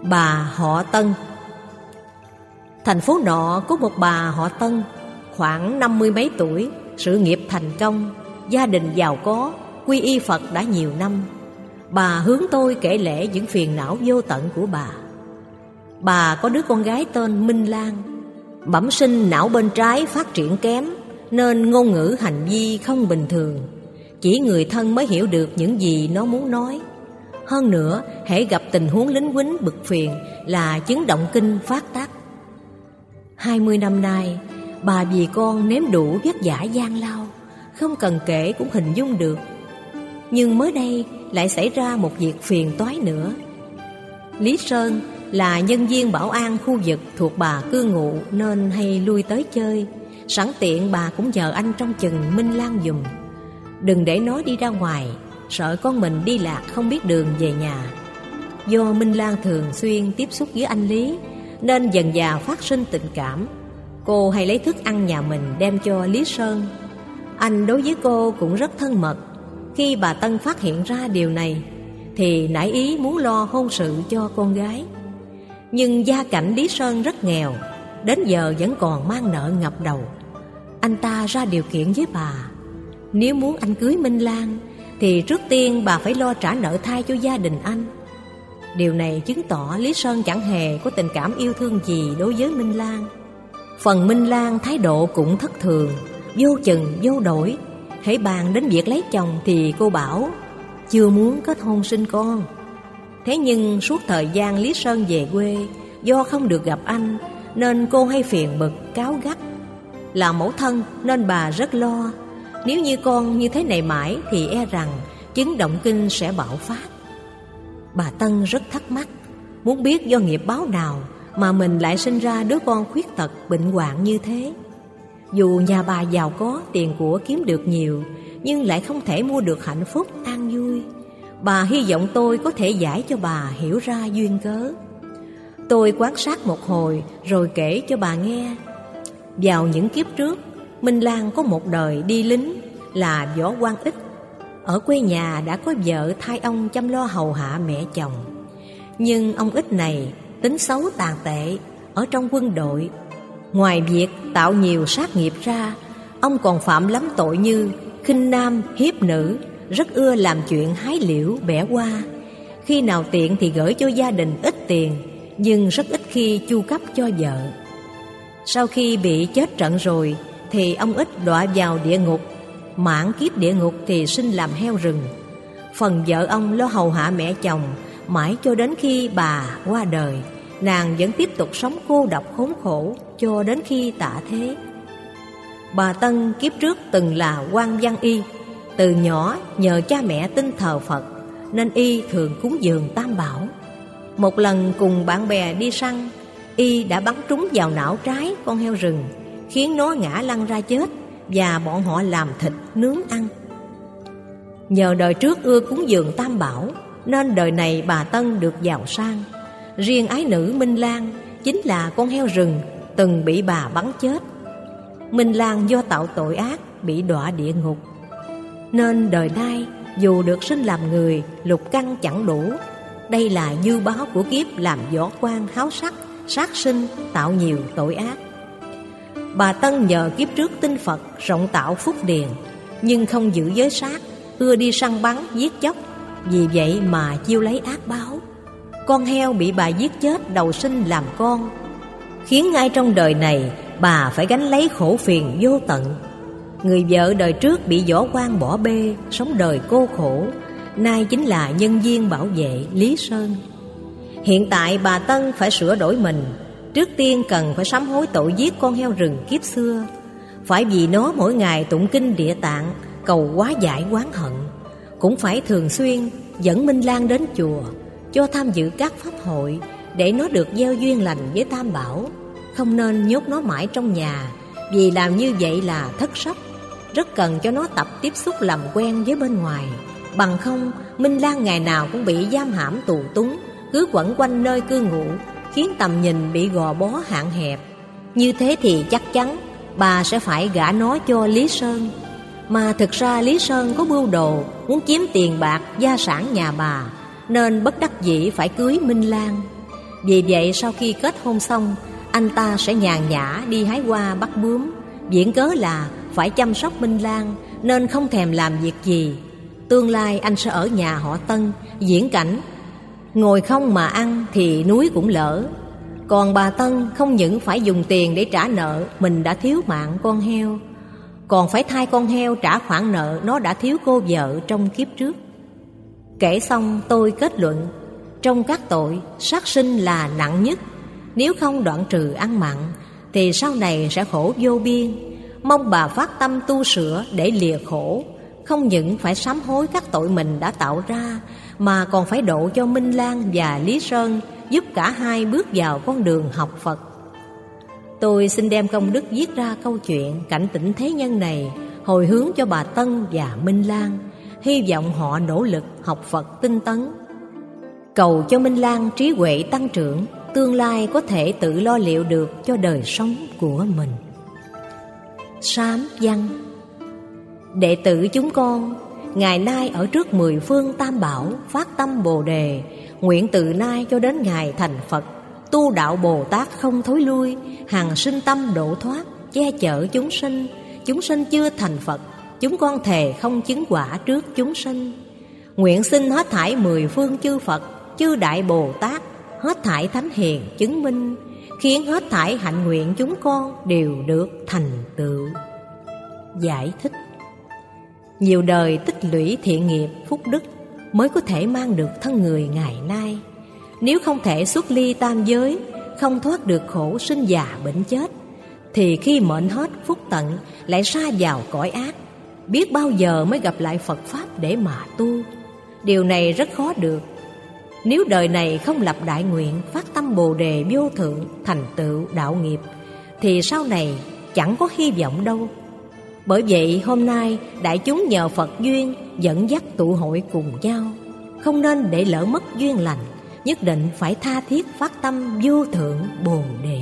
Bà họ Tân. Thành phố nọ có một bà họ Tân, khoảng 50 mấy tuổi, sự nghiệp thành công, gia đình giàu có, quy y Phật đã nhiều năm. Bà hướng tôi kể lể những phiền não vô tận của bà. Bà có đứa con gái tên Minh Lan, bẩm sinh não bên trái phát triển kém, nên ngôn ngữ hành vi không bình thường. Chỉ người thân mới hiểu được những gì nó muốn nói. Hơn nữa, hễ gặp tình huống lính quýnh bực phiền là chứng động kinh phát tác. 20 năm nay, bà vì con nếm đủ vất vả gian lao, không cần kể cũng hình dung được. Nhưng mới đây lại xảy ra một việc phiền toái nữa. Lý Sơn là nhân viên bảo an khu vực thuộc bà cư ngụ nên hay lui tới chơi. Sẵn tiện bà cũng nhờ anh trông chừng Minh Lan giùm, đừng để nó đi ra ngoài, sợ con mình đi lạc không biết đường về nhà. Do Minh Lan thường xuyên tiếp xúc với anh Lý nên dần dà phát sinh tình cảm. Cô hay lấy thức ăn nhà mình đem cho Lý Sơn. Anh đối với cô cũng rất thân mật. Khi bà Tân phát hiện ra điều này thì nảy ý muốn lo hôn sự cho con gái. Nhưng gia cảnh Lý Sơn rất nghèo, đến giờ vẫn còn mang nợ ngập đầu. Anh ta ra điều kiện với bà, nếu muốn anh cưới Minh Lan thì trước tiên bà phải lo trả nợ thai cho gia đình anh. Điều này chứng tỏ Lý Sơn chẳng hề có tình cảm yêu thương gì đối với Minh Lan. Phần Minh Lan thái độ cũng thất thường, vô chừng vô đổi. Hễ bàn đến việc lấy chồng thì cô bảo chưa muốn kết hôn sinh con. Thế nhưng suốt thời gian Lý Sơn về quê, do không được gặp anh nên cô hay phiền bực cáu gắt. Là mẫu thân nên bà rất lo, nếu như con như thế này mãi thì e rằng chứng động kinh sẽ bạo phát. Bà Tân rất thắc mắc, muốn biết do nghiệp báo nào mà mình lại sinh ra đứa con khuyết tật bệnh hoạn như thế. Dù nhà bà giàu có, tiền của kiếm được nhiều, nhưng lại không thể mua được hạnh phúc an vui. Bà hy vọng tôi có thể giải cho bà hiểu ra duyên cớ. Tôi quan sát một hồi rồi kể cho bà nghe. Vào những kiếp trước, Minh Lan có một đời đi lính là võ quan ích. Ở quê nhà đã có vợ thay ông chăm lo hầu hạ mẹ chồng. Nhưng ông ích này tính xấu tàn tệ. Ở trong quân đội, ngoài việc tạo nhiều sát nghiệp ra, ông còn phạm lắm tội như khinh nam hiếp nữ, rất ưa làm chuyện hái liễu bẻ hoa. Khi nào tiện thì gửi cho gia đình ít tiền, nhưng rất ít khi chu cấp cho vợ. Sau khi bị chết trận rồi thì ông ích đọa vào địa ngục. Mãn kiếp địa ngục thì sinh làm heo rừng. Phần vợ ông lo hầu hạ mẹ chồng mãi cho đến khi bà qua đời. Nàng vẫn tiếp tục sống cô độc khốn khổ cho đến khi tạ thế. Bà Tân kiếp trước từng là quan văn y. Từ nhỏ nhờ cha mẹ tin thờ Phật nên y thường cúng dường Tam Bảo. Một lần cùng bạn bè đi săn, y đã bắn trúng vào não trái con heo rừng, khiến nó ngã lăn ra chết, và bọn họ làm thịt nướng ăn. Nhờ đời trước ưa cúng dường Tam Bảo nên đời này bà Tân được giàu sang. Riêng ái nữ Minh Lan chính là con heo rừng từng bị bà bắn chết. Minh Lan do tạo tội ác bị đọa địa ngục, nên đời nay dù được sinh làm người, lục căn chẳng đủ. Đây là dư báo của kiếp làm võ quan háo sắc, sát sinh, tạo nhiều tội ác. Bà Tân nhờ kiếp trước tin Phật rộng tạo phúc điền, nhưng không giữ giới sát, ưa đi săn bắn giết chóc. Vì vậy mà chiêu lấy ác báo. Con heo bị bà giết chết đầu sinh làm con, khiến ngay trong đời này bà phải gánh lấy khổ phiền vô tận. Người vợ đời trước bị võ quan bỏ bê, sống đời cô khổ, nay chính là nhân viên bảo vệ Lý Sơn. Hiện tại bà Tân phải sửa đổi mình. Trước tiên cần phải sám hối tội giết con heo rừng kiếp xưa. Phải vì nó mỗi ngày tụng kinh Địa Tạng, cầu hóa giải oán hận. Cũng phải thường xuyên dẫn Minh Lan đến chùa, cho tham dự các pháp hội, để nó được gieo duyên lành với Tam Bảo. Không nên nhốt nó mãi trong nhà, vì làm như vậy là thất sách. Rất cần cho nó tập tiếp xúc làm quen với bên ngoài. Bằng không, Minh Lan ngày nào cũng bị giam hãm tù túng, cứ quẩn quanh nơi cư ngụ, khiến tầm nhìn bị gò bó hạn hẹp. Như thế thì chắc chắn bà sẽ phải gả nó cho Lý Sơn. Mà thực ra Lý Sơn có mưu đồ muốn chiếm tiền bạc gia sản nhà bà, nên bất đắc dĩ phải cưới Minh Lan. Vì vậy sau khi kết hôn xong, anh ta sẽ nhàn nhã đi hái hoa bắt bướm, viện cớ là phải chăm sóc Minh Lan nên không thèm làm việc gì. Tương lai anh sẽ ở nhà họ Tân, diễn cảnh ngồi không mà ăn thì núi cũng lở. Còn bà Tân không những phải dùng tiền để trả nợ mình đã thiếu mạng con heo, còn phải thay con heo trả khoản nợ nó đã thiếu cô vợ trong kiếp trước. Kể xong tôi kết luận, trong các tội, sát sinh là nặng nhất. Nếu không đoạn trừ ăn mặn thì sau này sẽ khổ vô biên. Mong bà phát tâm tu sửa để lìa khổ, không những phải sám hối các tội mình đã tạo ra, mà còn phải độ cho Minh Lan và Lý Sơn, giúp cả hai bước vào con đường học Phật. Tôi xin đem công đức viết ra câu chuyện cảnh tỉnh thế nhân này, hồi hướng cho bà Tân và Minh Lan, hy vọng họ nỗ lực học Phật tinh tấn. Cầu cho Minh Lan trí huệ tăng trưởng, tương lai có thể tự lo liệu được cho đời sống của mình. Sám văn. Đệ tử chúng con ngày nay ở trước 10 phương tam bảo phát tâm Bồ đề, nguyện từ nay cho đến ngày thành Phật, tu đạo Bồ Tát không thối lui, hằng sinh tâm độ thoát, che chở chúng sinh. Chúng sinh chưa thành Phật, chúng con thề không chứng quả trước chúng sinh. Nguyện xin hết thảy 10 phương chư Phật, chư Đại Bồ Tát, hết thảy Thánh Hiền chứng minh, khiến hết thảy hạnh nguyện chúng con đều được thành tựu. Giải thích. Nhiều đời tích lũy thiện nghiệp phúc đức mới có thể mang được thân người ngày nay. Nếu không thể xuất ly tam giới, không thoát được khổ sinh già bệnh chết, thì khi mệnh hết phúc tận lại sa vào cõi ác, biết bao giờ mới gặp lại Phật Pháp để mà tu. Điều này rất khó được. Nếu đời này không lập đại nguyện phát tâm Bồ đề vô thượng thành tựu đạo nghiệp, thì sau này chẳng có hy vọng đâu. Bởi vậy hôm nay đại chúng nhờ Phật duyên dẫn dắt tụ hội cùng nhau, không nên để lỡ mất duyên lành, nhất định phải tha thiết phát tâm vô thượng Bồ đề.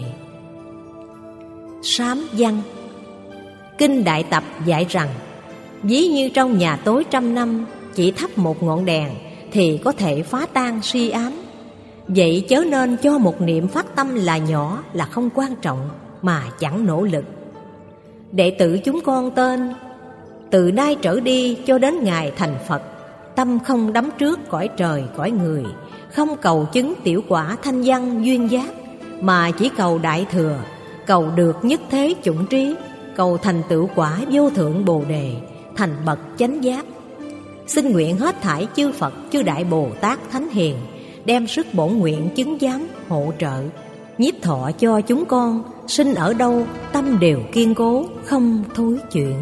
Sám văn. Kinh Đại Tập dạy rằng, ví như trong nhà tối 100 năm chỉ thắp một ngọn đèn thì có thể phá tan si ám. Vậy chớ nên cho một niệm phát tâm là nhỏ, là không quan trọng mà chẳng nỗ lực. Đệ tử chúng con tên, từ nay trở đi cho đến ngày thành Phật, tâm không đắm trước cõi trời cõi người, không cầu chứng tiểu quả thanh văn duyên giác, mà chỉ cầu đại thừa, cầu được nhất thế chủng trí, cầu thành tựu quả vô thượng Bồ đề, thành bậc chánh giác. Xin nguyện hết thảy chư Phật, chư Đại Bồ Tát Thánh Hiền đem sức bổn nguyện chứng giám hộ trợ, nhiếp thọ cho chúng con, sinh ở đâu tâm đều kiên cố, không thối chuyển.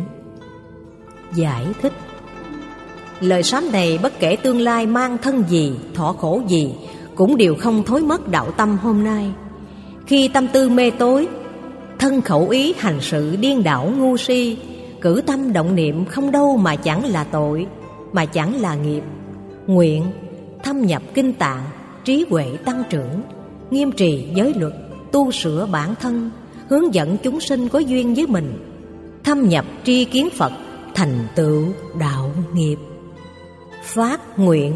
Giải thích. Lời sám này bất kể tương lai mang thân gì, thọ khổ gì, cũng đều không thối mất đạo tâm hôm nay. Khi tâm tư mê tối, thân khẩu ý hành sự điên đảo ngu si, cử tâm động niệm không đâu mà chẳng là tội, mà chẳng là nghiệp. Nguyện thâm nhập kinh tạng, trí huệ tăng trưởng, nghiêm trì giới luật, tu sửa bản thân, hướng dẫn chúng sinh có duyên với mình, thâm nhập tri kiến Phật, thành tựu đạo nghiệp. Phát nguyện.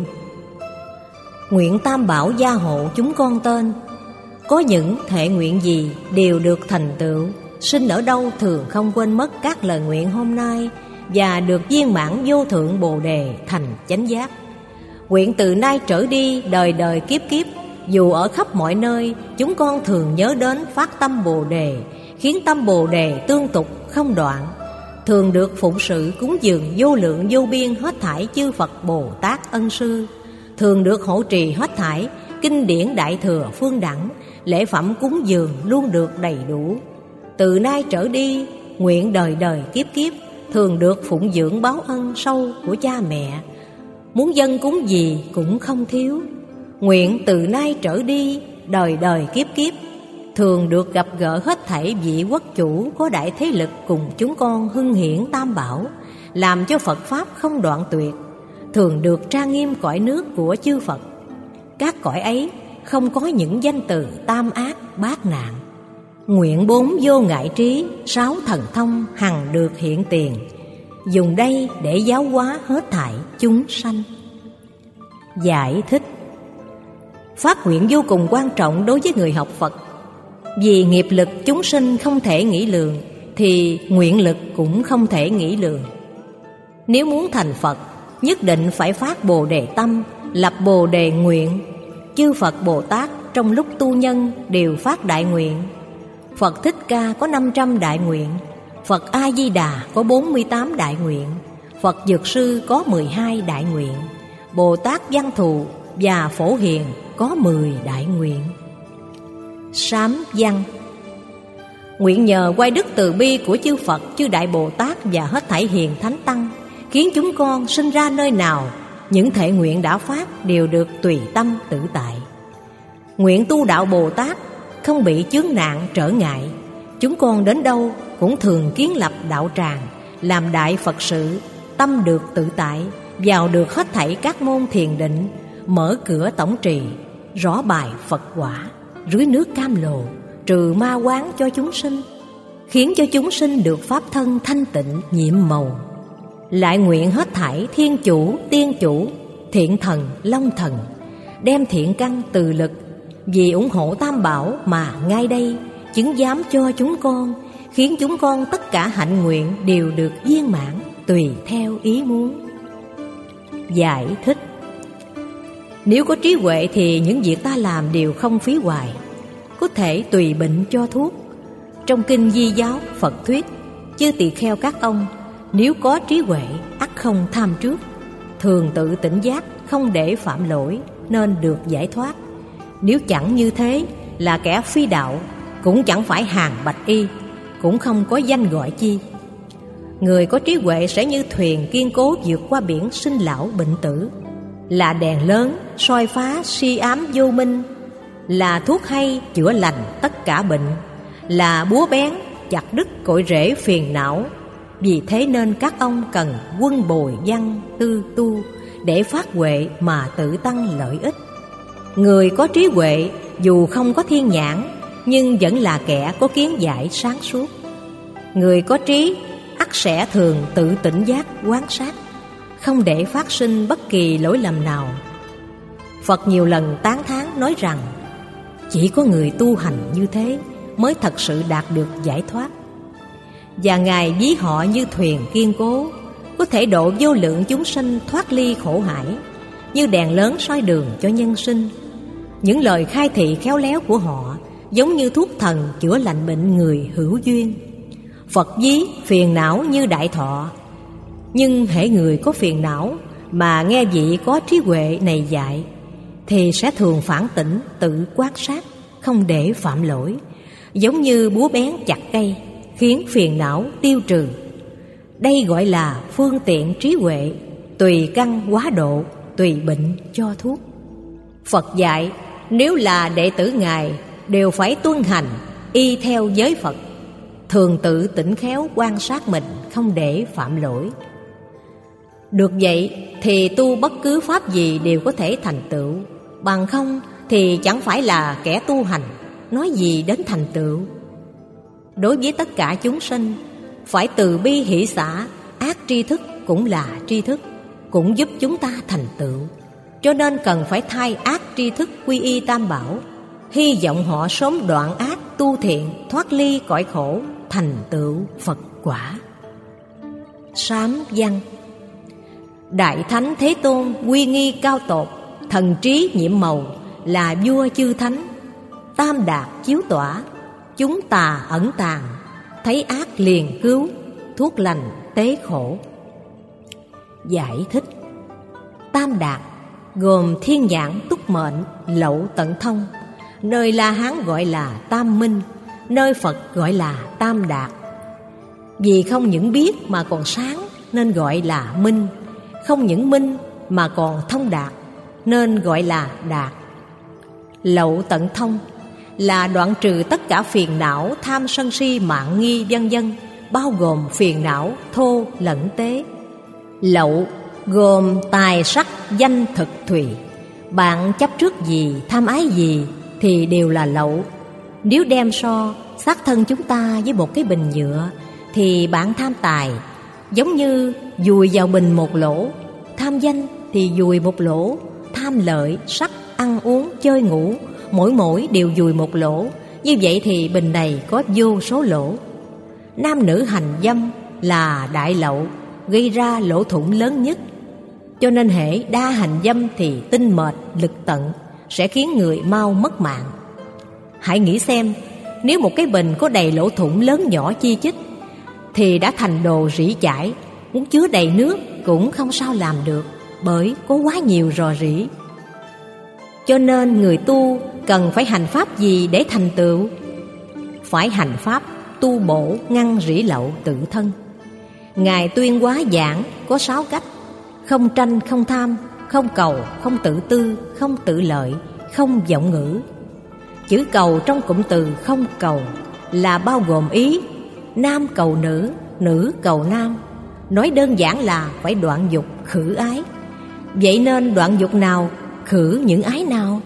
Nguyện tam bảo gia hộ chúng con tên, có những thệ nguyện gì đều được thành tựu, sinh ở đâu thường không quên mất các lời nguyện hôm nay, và được viên mãn vô thượng Bồ đề thành chánh giác. Nguyện từ nay trở đi đời đời kiếp kiếp, dù ở khắp mọi nơi, chúng con thường nhớ đến phát tâm Bồ đề, khiến tâm Bồ đề tương tục không đoạn, thường được phụng sự cúng dường vô lượng vô biên hết thảy chư Phật Bồ Tát ân sư, thường được hộ trì hết thảy kinh điển đại thừa phương đẳng, lễ phẩm cúng dường luôn được đầy đủ. Từ nay trở đi, nguyện đời đời kiếp kiếp thường được phụng dưỡng báo ân sâu của cha mẹ, muốn dâng cúng gì cũng không thiếu. Nguyện từ nay trở đi, đời đời kiếp kiếp thường được gặp gỡ hết thảy vị quốc chủ có đại thế lực cùng chúng con hưng hiển tam bảo, làm cho Phật Pháp không đoạn tuyệt, thường được trang nghiêm cõi nước của chư Phật. Các cõi ấy không có những danh từ tam ác bát nạn. Nguyện 4 vô ngại trí, 6 thần thông hằng được hiện tiền, dùng đây để giáo hóa hết thảy chúng sanh. Giải thích. Phát nguyện vô cùng quan trọng đối với người học Phật. Vì nghiệp lực chúng sinh không thể nghĩ lường, thì nguyện lực cũng không thể nghĩ lường. Nếu muốn thành Phật, nhất định phải phát Bồ Đề tâm, lập Bồ Đề nguyện. Chư Phật Bồ Tát trong lúc tu nhân đều phát đại nguyện. Phật Thích Ca có 500 đại nguyện, Phật A Di Đà có 48 đại nguyện, Phật Dược Sư có 12 đại nguyện, Bồ Tát Văn Thù và Phổ Hiền có 10 đại nguyện. Sám văn. Nguyện nhờ oai đức từ bi của chư Phật, chư Đại Bồ Tát và hết thảy hiền thánh tăng, khiến chúng con sinh ra nơi nào, những thệ nguyện đã phát đều được tùy tâm tự tại. Nguyện tu đạo Bồ Tát không bị chướng nạn trở ngại. Chúng con đến đâu cũng thường kiến lập đạo tràng, làm đại Phật sự, tâm được tự tại, vào được hết thảy các môn thiền định, mở cửa tổng trì, rõ bài Phật quả, rưới nước cam lồ, trừ ma quán cho chúng sinh, khiến cho chúng sinh được pháp thân thanh tịnh nhiệm màu. Lại nguyện hết thảy thiên chủ, tiên chủ, thiện thần, long thần, đem thiện căn từ lực vì ủng hộ Tam Bảo mà ngay đây chứng giám cho chúng con, khiến chúng con tất cả hạnh nguyện đều được viên mãn tùy theo ý muốn. Giải thích. Nếu có trí huệ thì những việc ta làm đều không phí hoài, có thể tùy bệnh cho thuốc. Trong kinh Di Giáo Phật thuyết, chư tỳ kheo các ông nếu có trí huệ ắt không tham trước, thường tự tỉnh giác, không để phạm lỗi, nên được giải thoát. Nếu chẳng như thế là kẻ phi đạo, cũng chẳng phải hàng bạch y, cũng không có danh gọi chi. Người có trí huệ sẽ như thuyền kiên cố vượt qua biển sinh lão bệnh tử, là đèn lớn soi phá si ám vô minh, là thuốc hay chữa lành tất cả bệnh, là búa bén chặt đứt cội rễ phiền não. Vì thế nên các ông cần quân bồi văn tư tu để phát huệ mà tự tăng lợi ích. Người có trí huệ dù không có thiên nhãn, nhưng vẫn là kẻ có kiến giải sáng suốt. Người có trí ắt sẽ thường tự tỉnh giác quan sát, không để phát sinh bất kỳ lỗi lầm nào. Phật nhiều lần tán thán nói rằng chỉ có người tu hành như thế mới thật sự đạt được giải thoát. Và Ngài ví họ như thuyền kiên cố, có thể độ vô lượng chúng sinh thoát ly khổ hải, như đèn lớn soi đường cho nhân sinh. Những lời khai thị khéo léo của họ giống như thuốc thần chữa lành bệnh người hữu duyên. Phật ví phiền não như đại thọ, nhưng hễ người có phiền não mà nghe vị có trí huệ này dạy, thì sẽ thường phản tỉnh tự quan sát, không để phạm lỗi, giống như búa bén chặt cây, khiến phiền não tiêu trừ. Đây gọi là phương tiện trí huệ, tùy căn hóa độ, tùy bệnh cho thuốc. Phật dạy nếu là đệ tử Ngài đều phải tuân hành y theo giới Phật, thường tự tỉnh khéo quan sát mình, không để phạm lỗi. Được vậy thì tu bất cứ pháp gì đều có thể thành tựu, bằng không thì chẳng phải là kẻ tu hành, nói gì đến thành tựu. Đối với tất cả chúng sinh, phải từ bi hỷ xả, ác tri thức cũng là tri thức, cũng giúp chúng ta thành tựu. Cho nên cần phải thay ác tri thức quy y Tam Bảo, hy vọng họ sớm đoạn ác tu thiện, thoát ly cõi khổ, thành tựu Phật quả. Sám văn. Đại Thánh Thế Tôn uy nghi cao tột, thần trí nhiệm màu, là vua chư thánh. Tam đạt chiếu tỏa, chúng tà ẩn tàng, thấy ác liền cứu, thuốc lành tế khổ. Giải thích. Tam đạt gồm thiên nhãn túc mệnh, lậu tận thông. Nơi La Hán gọi là Tam Minh, nơi Phật gọi là Tam Đạt. Vì không những biết mà còn sáng nên gọi là minh, không những minh mà còn thông đạt nên gọi là đạt. Lậu tận thông là đoạn trừ tất cả phiền não tham sân si mạn nghi vân vân, bao gồm phiền não thô lẫn tế. Lậu gồm tài sắc danh thực thùy. Bạn chấp trước gì, tham ái gì thì đều là lậu. Nếu đem so xác thân chúng ta với một cái bình nhựa, thì bạn tham tài giống như dùi vào bình một lỗ, tham danh thì dùi một lỗ, tham lợi sắc ăn uống, chơi ngủ, mỗi đều dùi một lỗ. Như vậy thì bình này có vô số lỗ. Nam nữ hành dâm là đại lậu, gây ra lỗ thủng lớn nhất. Cho nên hễ đa hành dâm thì tinh mệt, lực tận, sẽ khiến người mau mất mạng. Hãy nghĩ xem, nếu một cái bình có đầy lỗ thủng lớn nhỏ chi chít thì đã thành đồ rỉ chải, muốn chứa đầy nước cũng không sao làm được, bởi có quá nhiều rò rỉ. Cho nên người tu cần phải hành pháp gì để thành tựu? Phải hành pháp tu bổ ngăn rỉ lậu tự thân. Ngài tuyên hóa giảng có 6 cách: không tranh, không tham, không cầu, không tự tư, không tự lợi, không vọng ngữ. Chữ cầu trong cụm từ không cầu là bao gồm ý nam cầu nữ, nữ cầu nam. Nói đơn giản là phải đoạn dục khử ái. Vậy nên đoạn dục nào, khử những ái nào?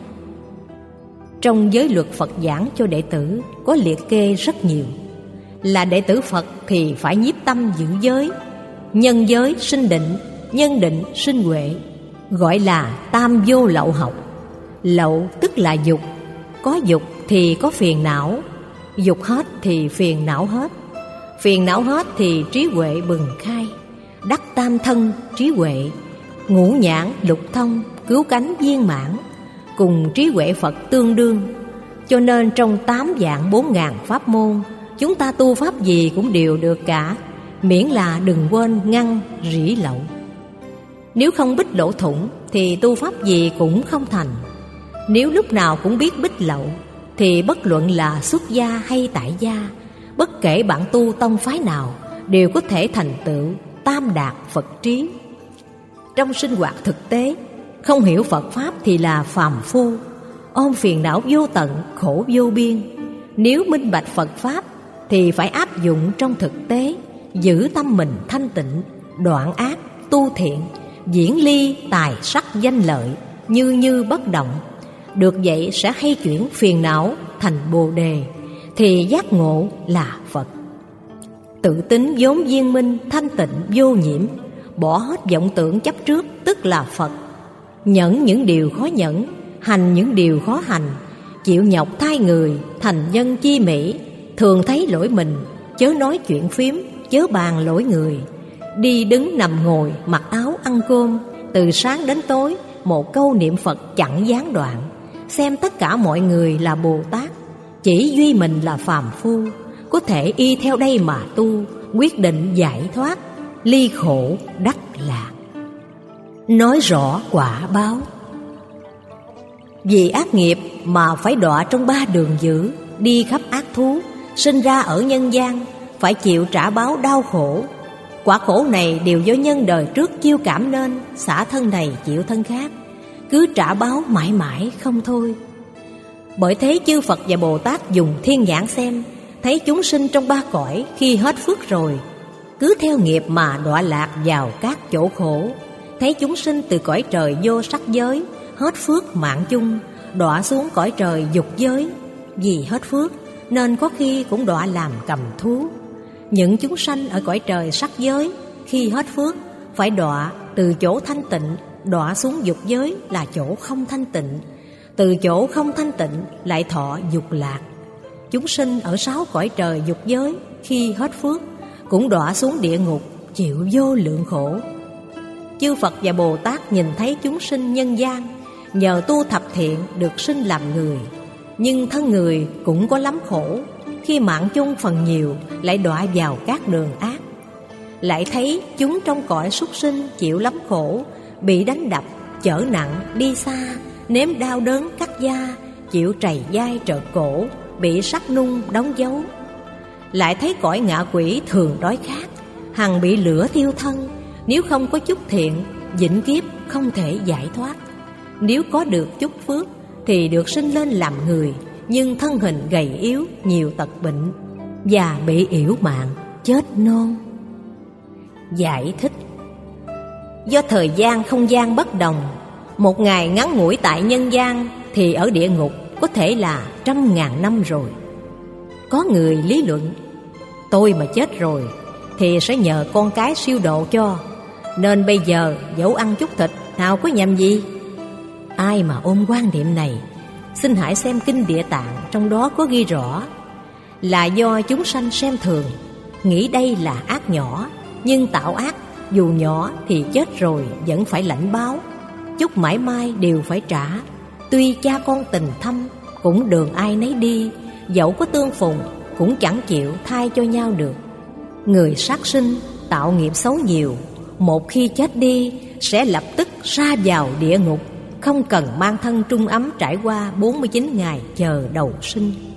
Trong giới luật Phật giảng cho đệ tử có liệt kê rất nhiều. Là đệ tử Phật thì phải nhiếp tâm giữ giới. Nhân giới sinh định, nhân định sinh huệ, gọi là tam vô lậu học. Lậu tức là dục. Có dục thì có phiền não, dục hết thì phiền não hết, phiền não hết thì trí huệ bừng khai. Đắc tam thân trí huệ, ngũ nhãn lục thông, cứu cánh viên mãn, cùng trí huệ Phật tương đương. Cho nên trong 8 vạn 4.000 pháp môn, chúng ta tu pháp gì cũng đều được cả, miễn là đừng quên ngăn rỉ lậu. Nếu không bích lỗ thủng thì tu pháp gì cũng không thành. Nếu lúc nào cũng biết bích lậu thì bất luận là xuất gia hay tại gia, bất kể bạn tu tông phái nào, đều có thể thành tựu tam đạt Phật trí. Trong sinh hoạt thực tế, không hiểu Phật Pháp thì là phàm phu, ôm phiền não vô tận, khổ vô biên. Nếu minh bạch Phật Pháp thì phải áp dụng trong thực tế, giữ tâm mình thanh tịnh, đoạn ác, tu thiện, diễn ly tài sắc danh lợi, như bất động. Được vậy sẽ hay chuyển phiền não thành Bồ Đề, thì giác ngộ là Phật. Tự tính vốn viên minh, thanh tịnh vô nhiễm, bỏ hết vọng tưởng chấp trước tức là Phật. Nhẫn những điều khó nhẫn, hành những điều khó hành, chịu nhọc thay người, thành nhân chi mỹ. Thường thấy lỗi mình, chớ nói chuyện phiếm, chớ bàn lỗi người. Đi đứng nằm ngồi, mặc áo ăn cơm, từ sáng đến tối một câu niệm Phật chẳng gián đoạn. Xem tất cả mọi người là Bồ Tát, chỉ duy mình là phàm phu, có thể y theo đây mà tu, quyết định giải thoát, ly khổ đắc lạc. Nói rõ quả báo. Vì ác nghiệp mà phải đọa trong 3 đường dữ, đi khắp ác thú, sinh ra ở nhân gian, phải chịu trả báo đau khổ. Quả khổ này đều do nhân đời trước chiêu cảm nên, xả thân này chịu thân khác, cứ trả báo mãi mãi không thôi. Bởi thế chư Phật và Bồ Tát dùng thiên nhãn xem, thấy chúng sinh trong 3 cõi khi hết phước rồi, cứ theo nghiệp mà đọa lạc vào các chỗ khổ. Thấy chúng sinh từ cõi trời vô sắc giới, hết phước mạng chung, đọa xuống cõi trời dục giới. Vì hết phước nên có khi cũng đọa làm cầm thú. Những chúng sanh ở cõi trời sắc giới, khi hết phước phải đọa từ chỗ thanh tịnh, đọa xuống dục giới là chỗ không thanh tịnh. Từ chỗ không thanh tịnh lại thọ dục lạc. Chúng sinh ở 6 cõi trời dục giới, khi hết phước cũng đọa xuống địa ngục, chịu vô lượng khổ. Chư Phật và Bồ Tát nhìn thấy chúng sinh nhân gian, nhờ tu thập thiện được sinh làm người. Nhưng thân người cũng có lắm khổ, khi mạng chung phần nhiều lại đọa vào các đường ác. Lại thấy chúng trong cõi súc sinh chịu lắm khổ, bị đánh đập, chở nặng, đi xa, nếm đau đớn cắt da, chịu trầy dai trợt cổ, bị sắt nung đóng dấu. Lại thấy cõi ngạ quỷ thường đói khát, hằng bị lửa thiêu thân. Nếu không có chút thiện, vĩnh kiếp không thể giải thoát. Nếu có được chút phước thì được sinh lên làm người, nhưng thân hình gầy yếu, nhiều tật bệnh, và bị yểu mạng, chết non. Giải thích. Do thời gian không gian bất đồng, một ngày ngắn ngủi tại nhân gian thì ở địa ngục có thể là 100.000 năm rồi. Có người lý luận, tôi mà chết rồi thì sẽ nhờ con cái siêu độ cho, nên bây giờ dẫu ăn chút thịt nào có nhầm gì. ai mà ôm quan niệm này, xin hãy xem Kinh Địa Tạng, trong đó có ghi rõ là do chúng sanh xem thường, nghĩ đây là ác nhỏ, nhưng tạo ác dù nhỏ thì chết rồi vẫn phải lãnh báo, chút mãi mai đều phải trả. Tuy cha con tình thâm, cũng đường ai nấy đi, dẫu có tương phùng cũng chẳng chịu thay cho nhau được. Người sát sinh tạo nghiệp xấu nhiều, một khi chết đi sẽ lập tức sa vào địa ngục, không cần mang thân trung ấm trải qua 49 ngày chờ đầu sinh.